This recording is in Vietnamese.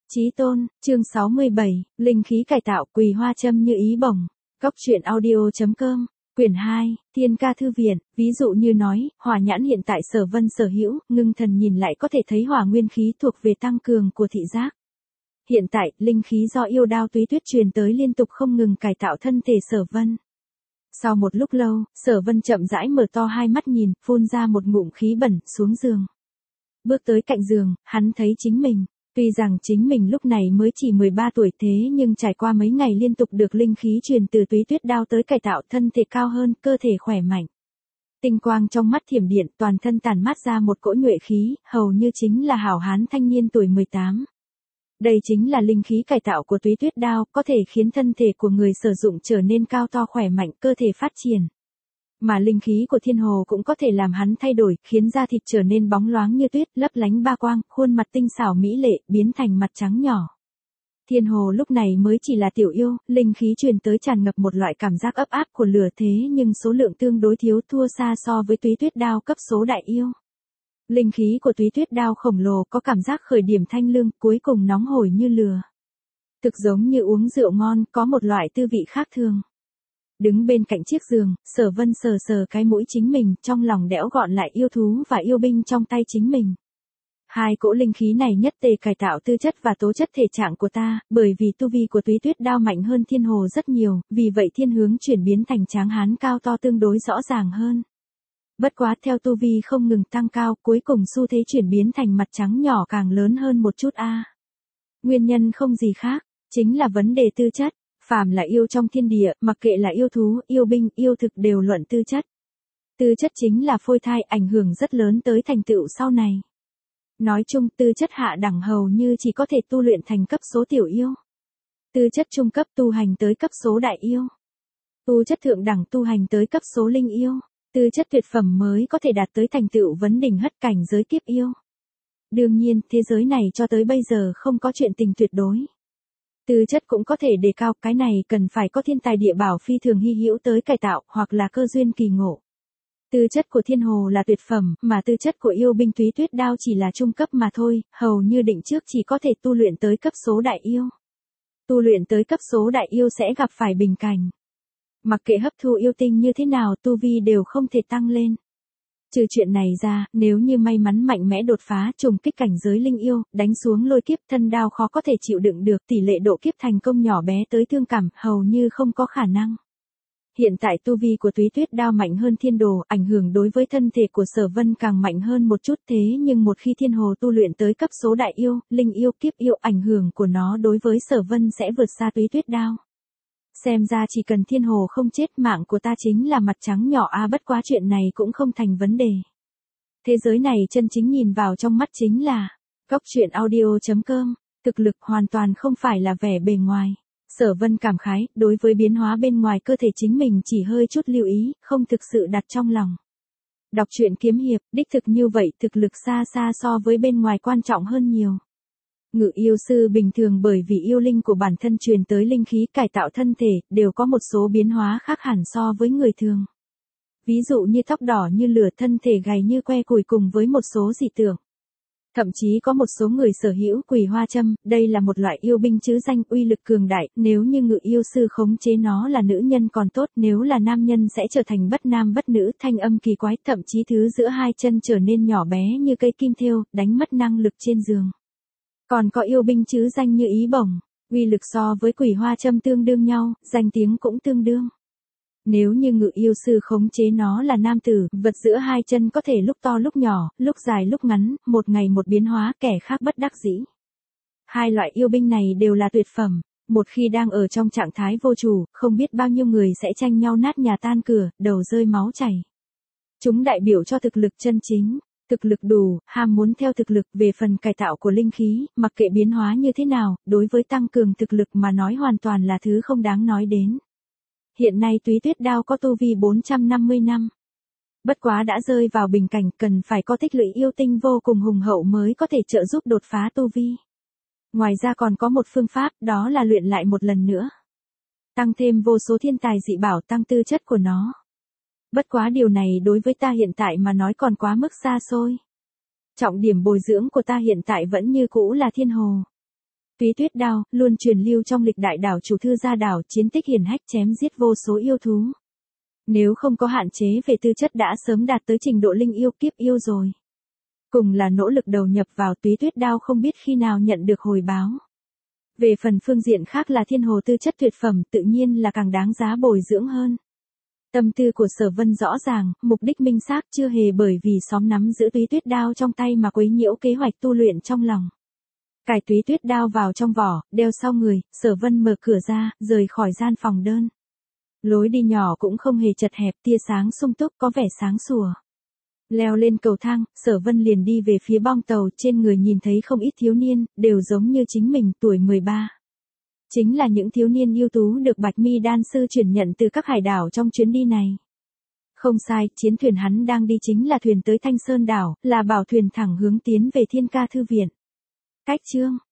Chí tôn, chương 67, linh khí cải tạo quỳ hoa châm như ý bổng. Cóc truyện audio.com, quyển 2, Thiên Ca Thư Viện, ví dụ như nói, hỏa nhãn hiện tại Sở Vân sở hữu, ngưng thần nhìn lại có thể thấy hỏa nguyên khí thuộc về tăng cường của thị giác. Hiện tại, linh khí do yêu đao túy tuyết truyền tới liên tục không ngừng cải tạo thân thể Sở Vân. Sau một lúc lâu, Sở Vân chậm rãi mở to hai mắt nhìn, phun ra một ngụm khí bẩn, xuống giường. Bước tới cạnh giường, hắn thấy chính mình. Tuy rằng chính mình lúc này mới chỉ 13 tuổi thế nhưng trải qua mấy ngày liên tục được linh khí truyền từ túy tuyết đao tới cải tạo thân thể cao hơn, cơ thể khỏe mạnh. Tinh quang trong mắt thiểm điện, toàn thân tản mát ra một cỗ nhuệ khí, hầu như chính là hảo hán thanh niên tuổi 18. Đây chính là linh khí cải tạo của túy tuyết đao, có thể khiến thân thể của người sử dụng trở nên cao to khỏe mạnh, cơ thể phát triển. Mà linh khí của thiên hồ cũng có thể làm hắn thay đổi, khiến da thịt trở nên bóng loáng như tuyết, lấp lánh ba quang, khuôn mặt tinh xảo mỹ lệ, biến thành mặt trắng nhỏ. Thiên hồ lúc này mới chỉ là tiểu yêu, linh khí truyền tới tràn ngập một loại cảm giác ấp áp của lửa thế nhưng số lượng tương đối thiếu, thua xa so với túy tuyết đao cấp số đại yêu. Linh khí của túy tuyết đao khổng lồ có cảm giác khởi điểm thanh lương, cuối cùng nóng hổi như lửa. Thực giống như uống rượu ngon, có một loại tư vị khác thường. Đứng bên cạnh chiếc giường, Sở Vân sờ sờ cái mũi chính mình, trong lòng đẽo gọn lại yêu thú và yêu binh trong tay chính mình. Hai cỗ linh khí này nhất tề cải tạo tư chất và tố chất thể trạng của ta, bởi vì tu vi của túy tuyết đao mạnh hơn thiên hồ rất nhiều, vì vậy thiên hướng chuyển biến thành tráng hán cao to tương đối rõ ràng hơn. Bất quá theo tu vi không ngừng tăng cao, cuối cùng xu thế chuyển biến thành mặt trắng nhỏ càng lớn hơn một chút a. Nguyên nhân không gì khác, chính là vấn đề tư chất. Phàm là yêu trong thiên địa, mặc kệ là yêu thú, yêu binh, yêu thực đều luận tư chất. Tư chất chính là phôi thai, ảnh hưởng rất lớn tới thành tựu sau này. Nói chung, tư chất hạ đẳng hầu như chỉ có thể tu luyện thành cấp số tiểu yêu. Tư chất trung cấp tu hành tới cấp số đại yêu. Tu chất thượng đẳng tu hành tới cấp số linh yêu. Tư chất tuyệt phẩm mới có thể đạt tới thành tựu vấn đỉnh hất cảnh giới kiếp yêu. Đương nhiên, thế giới này cho tới bây giờ không có chuyện tình tuyệt đối. Tư chất cũng có thể đề cao, cái này cần phải có thiên tài địa bảo phi thường hy hữu tới cải tạo, hoặc là cơ duyên kỳ ngộ. Tư chất của thiên hồ là tuyệt phẩm, mà tư chất của yêu binh túy tuyết đao chỉ là trung cấp mà thôi, hầu như định trước chỉ có thể tu luyện tới cấp số đại yêu. Tu luyện tới cấp số đại yêu sẽ gặp phải bình cảnh. Mặc kệ hấp thu yêu tinh như thế nào, tu vi đều không thể tăng lên. Trừ chuyện này ra, nếu như may mắn mạnh mẽ đột phá trùng kích cảnh giới linh yêu, đánh xuống lôi kiếp, thân đao khó có thể chịu đựng được, tỷ lệ độ kiếp thành công nhỏ bé tới thương cảm, hầu như không có khả năng. Hiện tại tu vi của túy tuyết đao mạnh hơn thiên đồ, ảnh hưởng đối với thân thể của Sở Vân càng mạnh hơn một chút, thế nhưng một khi thiên hồ tu luyện tới cấp số đại yêu, linh yêu, kiếp yêu, ảnh hưởng của nó đối với Sở Vân sẽ vượt xa túy tuyết đao. Xem ra chỉ cần thiên hồ không chết, mạng của ta chính là mặt trắng nhỏ a, bất quá chuyện này cũng không thành vấn đề. Thế giới này chân chính nhìn vào trong mắt chính là Cóc truyện audio.com, thực lực hoàn toàn không phải là vẻ bề ngoài. Sở Vân cảm khái, đối với biến hóa bên ngoài cơ thể chính mình chỉ hơi chút lưu ý, không thực sự đặt trong lòng. Đọc truyện kiếm hiệp, đích thực như vậy, thực lực xa xa so với bên ngoài quan trọng hơn nhiều. Ngự yêu sư bình thường bởi vì yêu linh của bản thân truyền tới linh khí cải tạo thân thể, đều có một số biến hóa khác hẳn so với người thường. Ví dụ như tóc đỏ như lửa, thân thể gầy như que củi cùng với một số dị tượng. Thậm chí có một số người sở hữu quỳ hoa châm, đây là một loại yêu binh chứ danh, uy lực cường đại, nếu như ngự yêu sư khống chế nó là nữ nhân còn tốt, nếu là nam nhân sẽ trở thành bất nam bất nữ, thanh âm kỳ quái, thậm chí thứ giữa hai chân trở nên nhỏ bé như cây kim thêu, đánh mất năng lực trên giường. Còn có yêu binh chứ danh như ý bổng, uy lực so với quỷ hoa châm tương đương nhau, danh tiếng cũng tương đương. Nếu như ngự yêu sư khống chế nó là nam tử, vật giữa hai chân có thể lúc to lúc nhỏ, lúc dài lúc ngắn, một ngày một biến hóa, kẻ khác bất đắc dĩ. Hai loại yêu binh này đều là tuyệt phẩm, một khi đang ở trong trạng thái vô chủ, không biết bao nhiêu người sẽ tranh nhau nát nhà tan cửa, đầu rơi máu chảy. Chúng đại biểu cho thực lực chân chính. Thực lực đủ, ham muốn theo thực lực. Về phần cải tạo của linh khí, mặc kệ biến hóa như thế nào, đối với tăng cường thực lực mà nói hoàn toàn là thứ không đáng nói đến. Hiện nay túy tuyết đao có tu vi 450 năm. Bất quá đã rơi vào bình cảnh cần phải có tích lũy yêu tinh vô cùng hùng hậu mới có thể trợ giúp đột phá tu vi. Ngoài ra còn có một phương pháp, đó là luyện lại một lần nữa. Tăng thêm vô số thiên tài dị bảo tăng tư chất của nó. Bất quá điều này đối với ta hiện tại mà nói còn quá mức xa xôi. Trọng điểm bồi dưỡng của ta hiện tại vẫn như cũ là thiên hồ. Túy tuyết đao, luôn truyền lưu trong lịch đại đảo chủ Thư Gia đảo, chiến tích hiển hách chém giết vô số yêu thú. Nếu không có hạn chế về tư chất đã sớm đạt tới trình độ linh yêu kiếp yêu rồi. Cùng là nỗ lực đầu nhập vào túy tuyết đao không biết khi nào nhận được hồi báo. Về phần phương diện khác là thiên hồ tư chất tuyệt phẩm tự nhiên là càng đáng giá bồi dưỡng hơn. Tâm tư của Sở Vân rõ ràng, mục đích minh xác chưa hề bởi vì xóm nắm giữ túy tuyết đao trong tay mà quấy nhiễu kế hoạch tu luyện trong lòng. Cài túy tuyết đao vào trong vỏ, đeo sau người, Sở Vân mở cửa ra, rời khỏi gian phòng đơn. Lối đi nhỏ cũng không hề chật hẹp, tia sáng sung túc có vẻ sáng sủa. Leo lên cầu thang, Sở Vân liền đi về phía bong tàu, trên người nhìn thấy không ít thiếu niên, đều giống như chính mình tuổi 13. Chính là những thiếu niên ưu tú được Bạch Mi đan sư chuyển nhận từ các hải đảo trong chuyến đi này. Không sai, chiến thuyền hắn đang đi chính là thuyền tới Thanh Sơn đảo, là bảo thuyền thẳng hướng tiến về Thiên Ca Thư Viện. Cách chương